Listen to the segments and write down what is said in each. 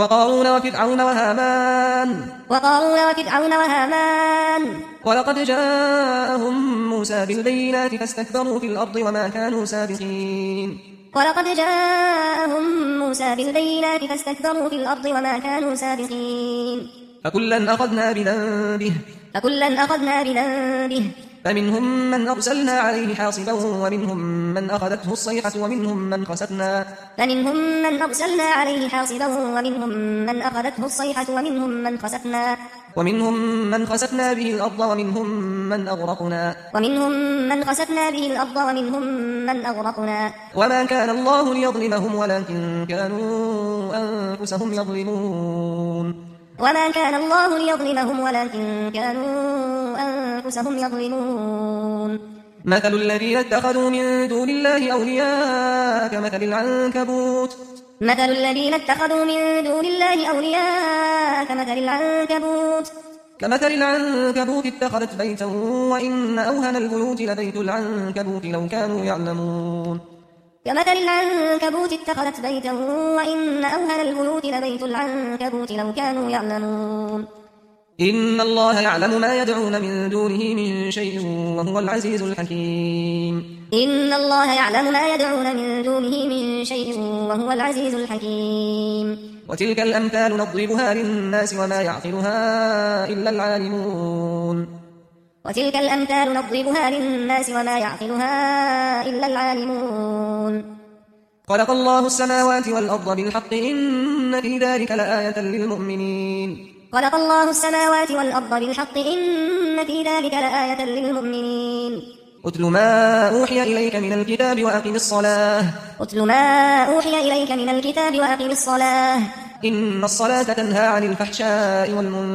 وقارون وفرعون وهامان ولقد جاءهم موسى بالبينات فاستكبروا في الأرض وما كانوا سابقين فكلا أخذنا بذنبه فمنهم من أرسلنا عليه حاصبا ومنهم من أخذته الصيحة ومنهم من خسفنا به الأرض ومنهم من أغرقنا وما كان الله ليظلمهم ولكن كانوا أنفسهم يظلمون مثل الذين اتخذوا من دون الله أولياء كمثل العنكبوت اتخذت بيتا وإن أوهن البيوت لبيت العنكبوت لو كانوا يعلمون إن الله يعلم ما يدعون من دونه من شيء وهو العزيز الحكيم وتلك الأمثال نضربها للناس وما يعقلها إلا العالمون خلق الله السماوات والأرض بالحق إن في ذلك لآية للمؤمنين اتل ما أوحي إليك من الكتاب وأقم الصلاة إن الصلاة تنهى عن الفحشاء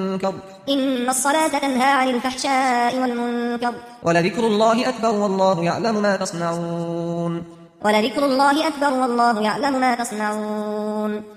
والمنكر ولذكر الله أكبر والله يعلم ما تصنعون